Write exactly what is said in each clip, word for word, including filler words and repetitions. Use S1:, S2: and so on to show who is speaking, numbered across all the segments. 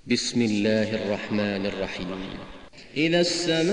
S1: بسم الله الرحمن الرحيم.
S2: إذا السماء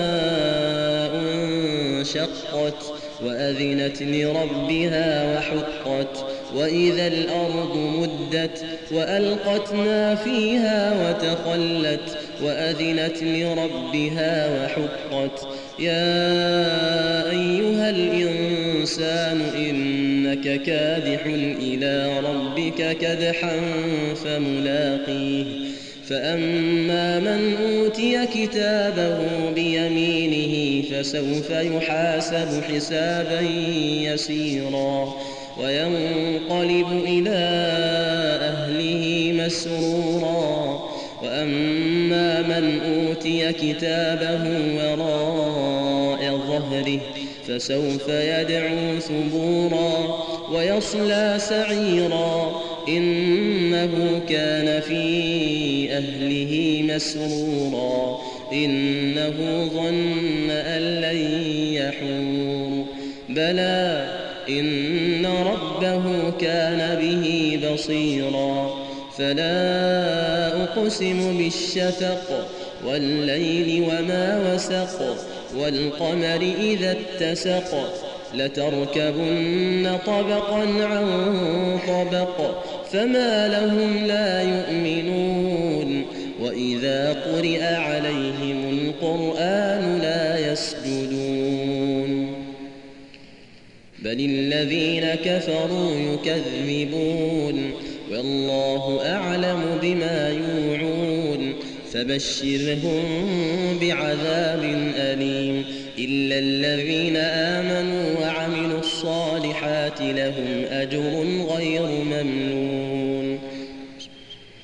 S2: انشقت وأذنت لربها وحقت وإذا الأرض مدت وألقت ما فيها وتخلت وأذنت لربها وحقت يا أيها الإنسان إنك كادح إلى ربك كدحا فملاقيه فأما من أوتي كتابه بيمينه فسوف يحاسب حسابا يسيرا وينقلب إلى أهله مسرورا وأما من أوتي كتابه وراء ظهره فسوف يدعو ثبورا ويصلى سعيرا إنه كان في أهله مسرورا إنه ظن أن لن يحور بلى إن ربه كان به بصيرا فلا أقسم بالشفق والليل وما وسق والقمر إذا اتسق لتركبن طبقا عن طبق فما لهم لا يؤمنون وإذا قرئ عليهم القرآن لا يسجدون بل الذين كفروا يكذبون والله أعلم بما يوعون فبشرهم بعذاب أليم إلا الذين آمنوا وعملوا الصالحات لهم أجر غير ممنون